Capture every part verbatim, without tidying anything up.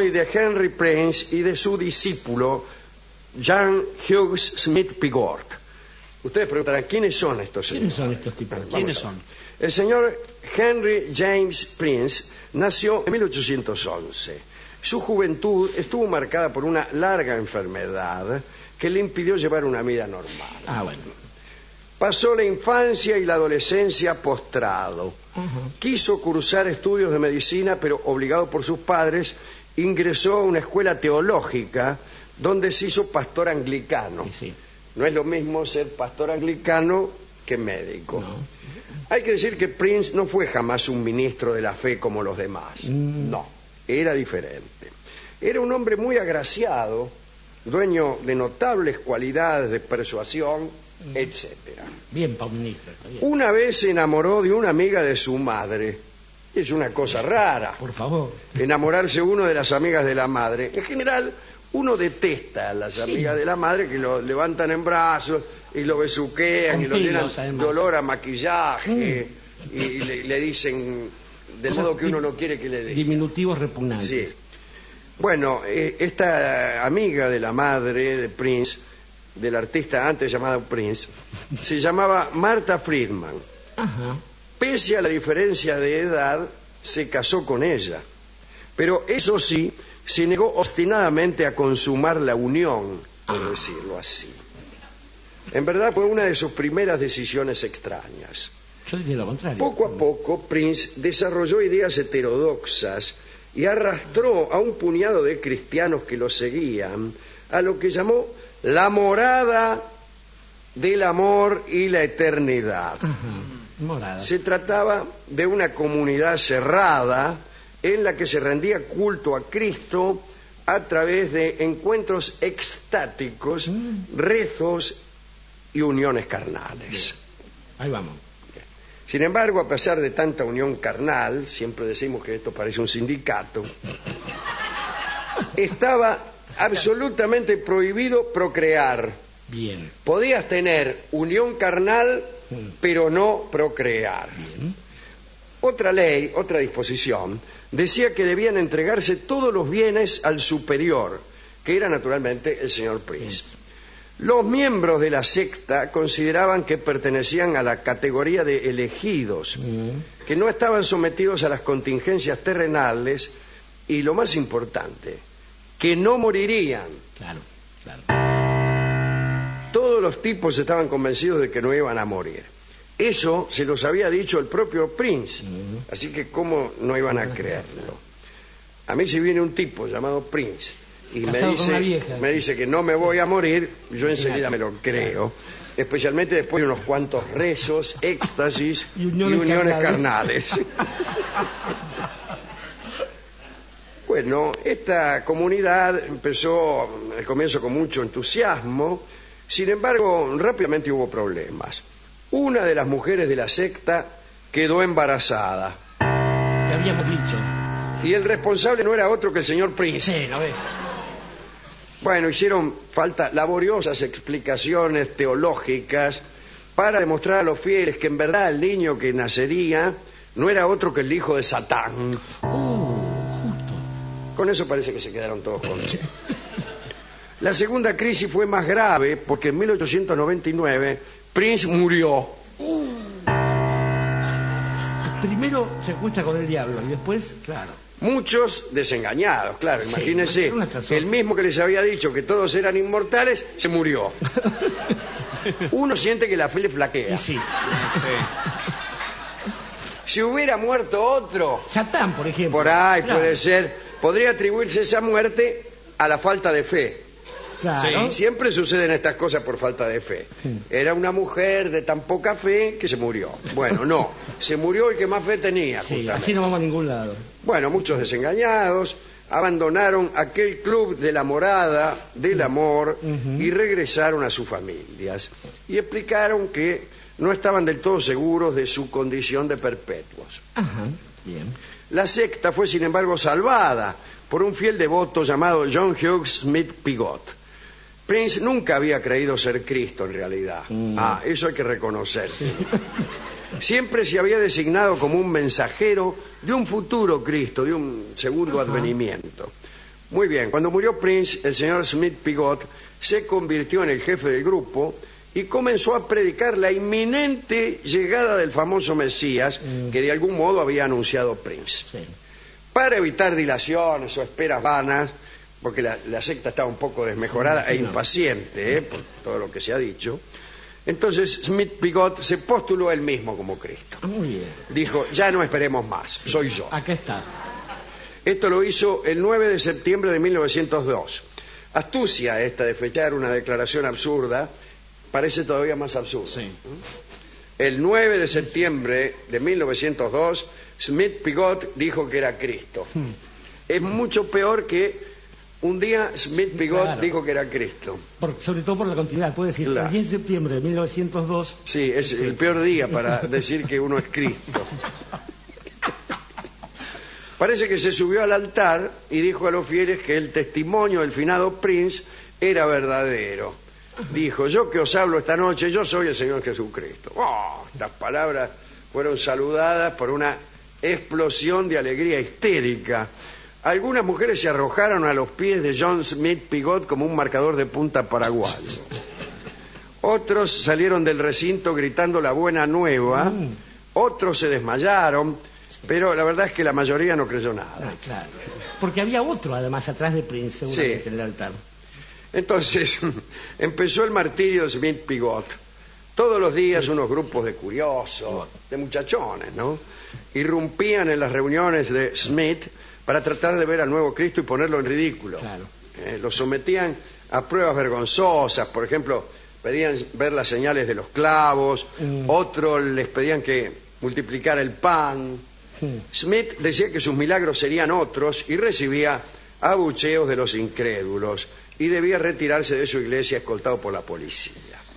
hoy de Henry Prince y de su discípulo John Hughes Smith Pigott. Ustedes preguntarán, ¿quiénes son estos señores? ¿Quiénes son estos tipos? Bueno, ¿Quiénes son? son? El señor Henry James Prince nació en mil ochocientos once. Su juventud estuvo marcada por una larga enfermedad que le impidió llevar una vida normal. Ah, bueno. Pasó la infancia y la adolescencia postrado. Uh-huh. Quiso cursar estudios de medicina, pero obligado por sus padres, ingresó a una escuela teológica donde se hizo pastor anglicano. Sí, sí. No es lo mismo ser pastor anglicano que médico. No. Hay que decir que Prince no fue jamás un ministro de la fe como los demás. Mm. No, era diferente. Era un hombre muy agraciado, dueño de notables cualidades de persuasión, mm. etcétera. Bien, para un ministro. Bien. Una vez se enamoró de una amiga de su madre. Es una cosa rara. Por favor. Enamorarse uno de las amigas de la madre. En general, uno detesta a las Sí. amigas de la madre que lo levantan en brazos y lo besuquean Con y lo llenan pelos, además. de olor a maquillaje Mm. y le, le dicen del Cosas modo que uno di- no quiere que le digan. Diminutivos repugnantes. Sí. Bueno, eh, esta amiga de la madre de Prince, del artista antes llamado Prince, se llamaba Martha Friedman. Ajá. Pese a la diferencia de edad, se casó con ella. Pero eso sí, se negó obstinadamente a consumar la unión, por decirlo así. En verdad fue una de sus primeras decisiones extrañas. Yo diría lo contrario. Poco a poco, Prince desarrolló ideas heterodoxas y arrastró a un puñado de cristianos que lo seguían a lo que llamó la morada del amor y la eternidad. Ajá. Morada. Se trataba de una comunidad cerrada en la que se rendía culto a Cristo a través de encuentros extáticos, Mm. rezos y uniones carnales. Ahí vamos. Sin embargo, a pesar de tanta unión carnal, siempre decimos que esto parece un sindicato, estaba absolutamente prohibido procrear. Bien. Podías tener unión carnal, pero no procrear. Bien. Otra ley, otra disposición, decía que debían entregarse todos los bienes al superior, que era naturalmente el señor Prince. Los miembros de la secta consideraban que pertenecían a la categoría de elegidos, Mm. que no estaban sometidos a las contingencias terrenales y, lo más importante, que no morirían. Claro, claro. Todos los tipos estaban convencidos de que no iban a morir. Eso se los había dicho el propio Prince, Mm. así que ¿cómo no iban a creerlo? A mí si viene un tipo llamado Prince y me Casado con una dice, vieja. me dice que no me voy a morir, yo enseguida me lo creo, especialmente después de unos cuantos rezos, éxtasis Y y uniones uniones, carnales. carnales. Bueno, esta comunidad empezó al comienzo con mucho entusiasmo, sin embargo, rápidamente hubo problemas. Una de las mujeres de la secta quedó embarazada Te habíamos dicho. y el responsable no era otro que el señor Prince. Sí, ¿no ves? Bueno, hicieron falta laboriosas explicaciones teológicas para demostrar a los fieles que en verdad el niño que nacería no era otro que el hijo de Satán. Uh, justo. Con eso parece que se quedaron todos contentos. La segunda crisis fue más grave porque en mil ochocientos noventa y nueve Prince murió. Primero se acuesta con el diablo y después, claro. Muchos desengañados, claro, Sí, imagínense, una tras otra. el mismo que les había dicho que todos eran inmortales, se murió. Uno siente que la fe le flaquea. Y sí. Si hubiera muerto otro, Satán, por ejemplo. por ahí Claro, puede ser, podría atribuirse esa muerte a la falta de fe. Claro. Siempre suceden estas cosas por falta de fe. Sí. Era una mujer de tan poca fe que se murió. Bueno, no, se murió el que más fe tenía, Sí, justamente. así no vamos a ningún lado. Bueno, muchos desengañados abandonaron aquel club de la morada del amor Ujú. y regresaron a sus familias y explicaron que no estaban del todo seguros de su condición de perpetuos. Ajá, bien. La secta fue, sin embargo, salvada por un fiel devoto llamado John Hughes Smith Pigott. Prince nunca había creído ser Cristo en realidad. Mm. Ah, eso hay que reconocerse. Siempre se había designado como un mensajero de un futuro Cristo, de un segundo Ajá. advenimiento. Muy bien, cuando murió Prince, el señor Smith-Pigott se convirtió en el jefe del grupo y comenzó a predicar la inminente llegada del famoso Mesías mm. que de algún modo había anunciado Prince. Sí. Para evitar dilaciones o esperas vanas, porque la, la secta estaba un poco desmejorada sí, e impaciente ¿eh? por todo lo que se ha dicho, entonces Smith-Pigott se postuló él mismo como Cristo. Muy bien. Dijo, ya no esperemos más, sí. soy yo. Acá está. Esto lo hizo el nueve de septiembre de mil novecientos dos. Astucia esta de fechar una declaración absurda, parece todavía más absurda. Sí. El nueve de septiembre de mil novecientos dos, Smith-Pigott dijo que era Cristo. Hmm. Es mucho peor que un día Smith-Pigott claro. dijo que era Cristo. Por, sobre todo por la continuidad, puede decir, claro. el diez de septiembre de mil novecientos dos... Sí, es sí. el peor día para decir que uno es Cristo. Parece que se subió al altar y dijo a los fieles que el testimonio del finado Prince era verdadero. Dijo, yo que os hablo esta noche, yo soy el Señor Jesucristo. Oh, estas palabras fueron saludadas por una explosión de alegría histérica. Algunas mujeres se arrojaron a los pies de John Smith-Pigott como un marcador de punta paraguayo. Otros salieron del recinto gritando la buena nueva. Mm. Otros se desmayaron, pero la verdad es que la mayoría no creyó nada. Ah, claro. Porque había otro, además, atrás de Prince, seguramente, sí. en el altar. Entonces, empezó el martirio de Smith-Pigott. Todos los días unos grupos de curiosos, de muchachones, ¿no? Irrumpían en las reuniones de Smith para tratar de ver al nuevo Cristo y ponerlo en ridículo. Claro. Eh, lo sometían a pruebas vergonzosas, por ejemplo, pedían ver las señales de los clavos, mm. otros les pedían que multiplicara el pan. Mm. Smith decía que sus milagros serían otros y recibía abucheos de los incrédulos y debía retirarse de su iglesia escoltado por la policía.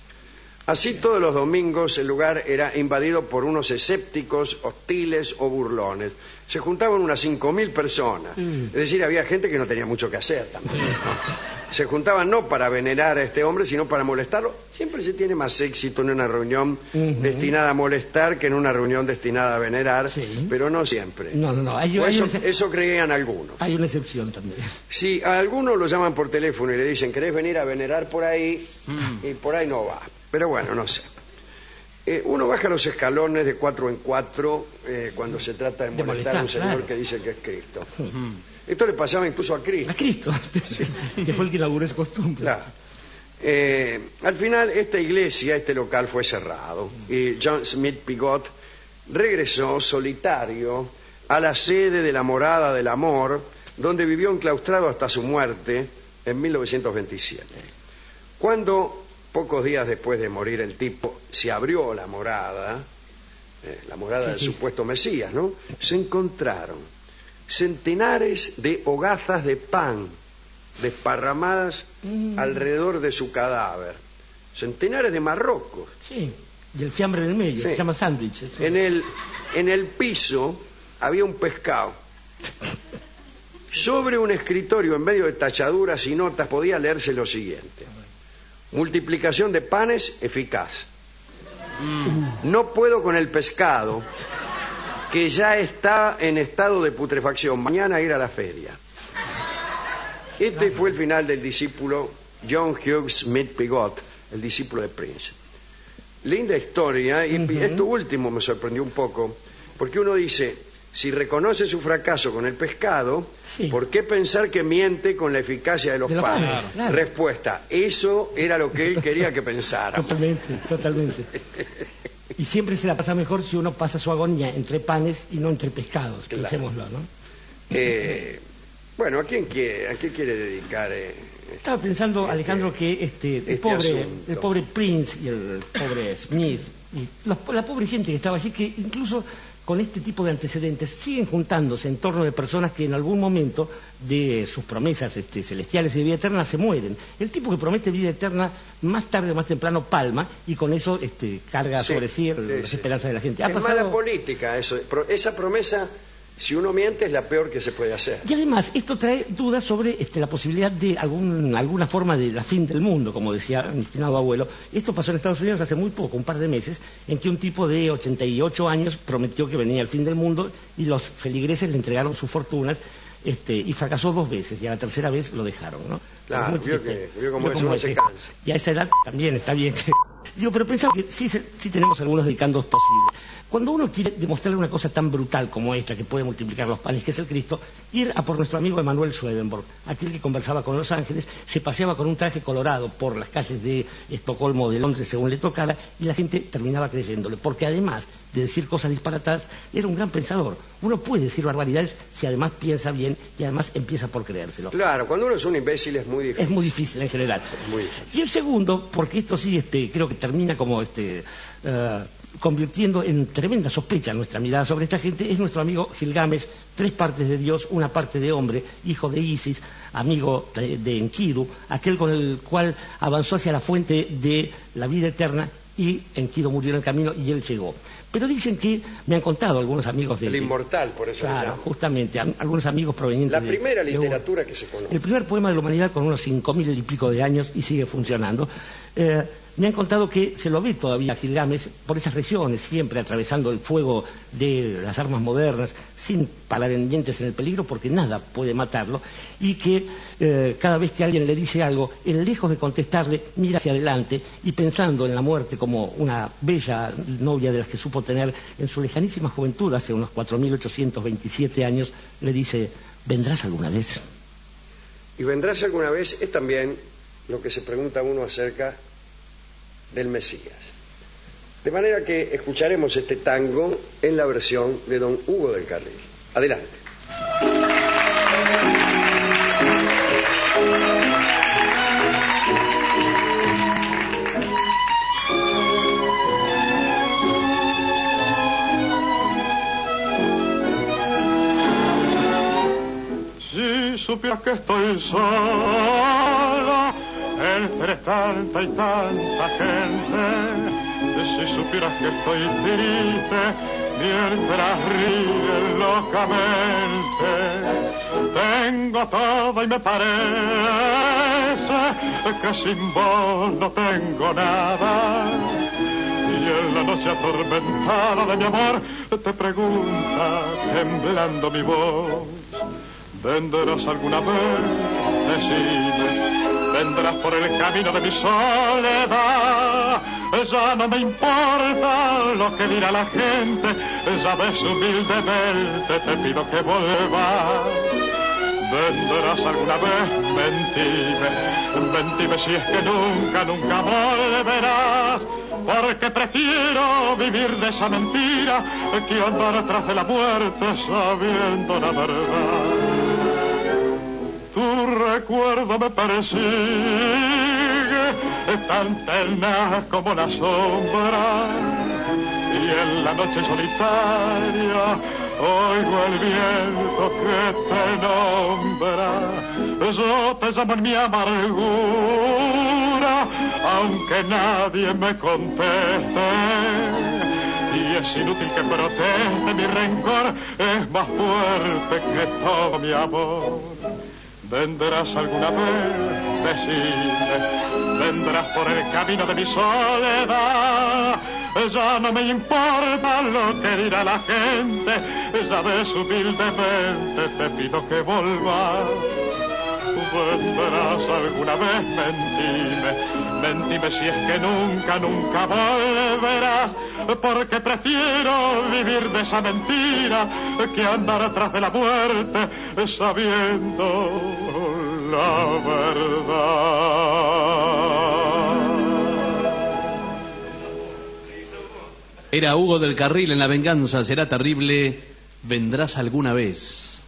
Así todos los domingos el lugar era invadido por unos escépticos, hostiles o burlones. Se juntaban unas cinco mil personas. Mm. Es decir, había gente que no tenía mucho que hacer también. ¿no? Se juntaban no para venerar a este hombre, sino para molestarlo. Siempre se tiene más éxito en una reunión uh-huh. destinada a molestar que en una reunión destinada a venerar, sí. pero no siempre. No, no, no. Hay, hay eso, una... eso creían algunos. Hay una excepción también. Sí, a algunos lo llaman por teléfono y le dicen, ¿querés venir a venerar por ahí? Mm. Y por ahí no va. Pero bueno, no sé. Eh, uno baja los escalones de cuatro en cuatro eh, cuando se trata de molestar, de molestar a un señor claro. que dice que es Cristo. Uh-huh. Esto le pasaba incluso a Cristo. A Cristo, sí. que fue el que inauguró esa costumbre. Claro. Eh, al final, esta iglesia, este local fue cerrado y John Smith-Pigott regresó solitario a la sede de la Morada del Amor, donde vivió enclaustrado hasta su muerte en mil novecientos veintisiete. Cuando pocos días después de morir el tipo, se abrió la morada, eh, la morada sí, del sí. supuesto Mesías, ¿no? Se encontraron centenares de hogazas de pan desparramadas mm. alrededor de su cadáver. Centenares de marrocos. Sí, y el fiambre del medio, sí. se llama sándwich. En el, en el piso había un pescado. Sobre un escritorio, en medio de tachaduras y notas, podía leerse lo siguiente. Multiplicación de panes eficaz. Mm. No puedo con el pescado, que ya está en estado de putrefacción. Mañana ir a la feria. Este fue el final del discípulo John Hughes Smith-Pigott, el discípulo de Prince. Linda historia, y uh-huh. esto último me sorprendió un poco, porque uno dice, si reconoce su fracaso con el pescado, sí. ¿por qué pensar que miente con la eficacia de los, de los panes? panes claro. Respuesta, eso era lo que él quería que pensara. Totalmente, totalmente. Y siempre se la pasa mejor si uno pasa su agonía entre panes y no entre pescados, claro. pensémoslo, ¿no? Eh, bueno, ¿a quién quiere, a qué quiere dedicar? Eh, Estaba pensando, este, Alejandro, que este, el, este pobre, el pobre Prince y el pobre Smith, y la, la pobre gente que estaba allí, que incluso con este tipo de antecedentes siguen juntándose en torno de personas que en algún momento de sus promesas este, celestiales y de vida eterna se mueren. El tipo que promete vida eterna más tarde o más temprano palma y con eso este, carga sí, sobre sí, sí las sí. esperanzas de la gente. ¿Ha es pasado... mala política eso. Esa promesa, si uno miente, es la peor que se puede hacer. Y además, esto trae dudas sobre este, la posibilidad de algún, alguna forma de la fin del mundo, como decía mi finado abuelo. Esto pasó en Estados Unidos hace muy poco, un par de meses, en que un tipo de ochenta y ocho años prometió que venía el fin del mundo y los feligreses le entregaron sus fortunas este, y fracasó dos veces, y a la tercera vez lo dejaron, ¿no? Claro, vio que, vio como eso no se cansa. Y a esa edad también está bien. Digo, pero pensaba que sí, sí tenemos algunos dedicandos posibles. Cuando uno quiere demostrarle una cosa tan brutal como esta, que puede multiplicar los panes, que es el Cristo, ir a por nuestro amigo Emanuel Swedenborg, aquel que conversaba con los ángeles, se paseaba con un traje colorado por las calles de Estocolmo o de Londres, según le tocara, y la gente terminaba creyéndole, porque además de decir cosas disparatadas, era un gran pensador. Uno puede decir barbaridades si además piensa bien y además empieza por creérselo. Claro, cuando uno es un imbécil es muy difícil. Es muy difícil en general. Muy difícil. Y el segundo, porque esto sí este, creo que termina como este, uh, convirtiendo en tremenda sospecha nuestra mirada sobre esta gente, es nuestro amigo Gilgamesh, tres partes de Dios, una parte de hombre, hijo de Isis, amigo de, de Enkidu, aquel con el cual avanzó hacia la fuente de la vida eterna, y Enkidu murió en el camino y él llegó. Pero dicen que, me han contado algunos amigos de... El inmortal, por eso. Claro, justamente, a, algunos amigos provenientes la de... La primera de, literatura de, que se conoce. El primer poema de la humanidad con unos cinco mil y pico de años y sigue funcionando. Eh, me han contado que se lo ve todavía Gilgamesh por esas regiones, siempre atravesando el fuego de las armas modernas, sin parar en dientes en el peligro, porque nada puede matarlo, y que eh, cada vez que alguien le dice algo, él, lejos de contestarle, mira hacia adelante y pensando en la muerte como una bella novia de las que supo tener en su lejanísima juventud, hace unos cuatro mil ochocientos veintisiete años, le dice: ¿vendrás alguna vez? Y vendrás alguna vez es también lo que se pregunta uno acerca del Mesías. De manera que escucharemos este tango en la versión de don Hugo del Carril. Adelante. Si supieras que estoy sola entre tanta y tanta gente, si supieras que estoy triste mientras ríes locamente, tengo todo y me parece que sin vos no tengo nada. Y en la noche atormentada de mi amor te pregunta temblando mi voz: ¿vendrás alguna vez? Decime. Vendrás por el camino de mi soledad. Ya no me importa lo que dirá la gente. Ya ves, humildemente te pido que vuelvas. Vendrás alguna vez, mentime, mentime si es que nunca, nunca volverás. Porque prefiero vivir de esa mentira que andar atrás de la muerte sabiendo la verdad. Tu recuerdo me persigue tan tenaz como la sombra, y en la noche solitaria oigo el viento que te nombra. Yo te llamo en mi amargura, aunque nadie me conteste, y es inútil que proteste, mi rencor es más fuerte que todo mi amor. ¿Vendrás alguna vez? Decime. Vendrás por el camino de mi soledad. Ya no me importa lo que dirá la gente. Ya ves, humildemente te pido que volvas. Vendrás alguna vez, mentime, mentime si es que nunca, nunca volverás, porque prefiero vivir de esa mentira que andar atrás de la muerte sabiendo la verdad. Era Hugo del Carril en La venganza será terrible. Vendrás alguna vez.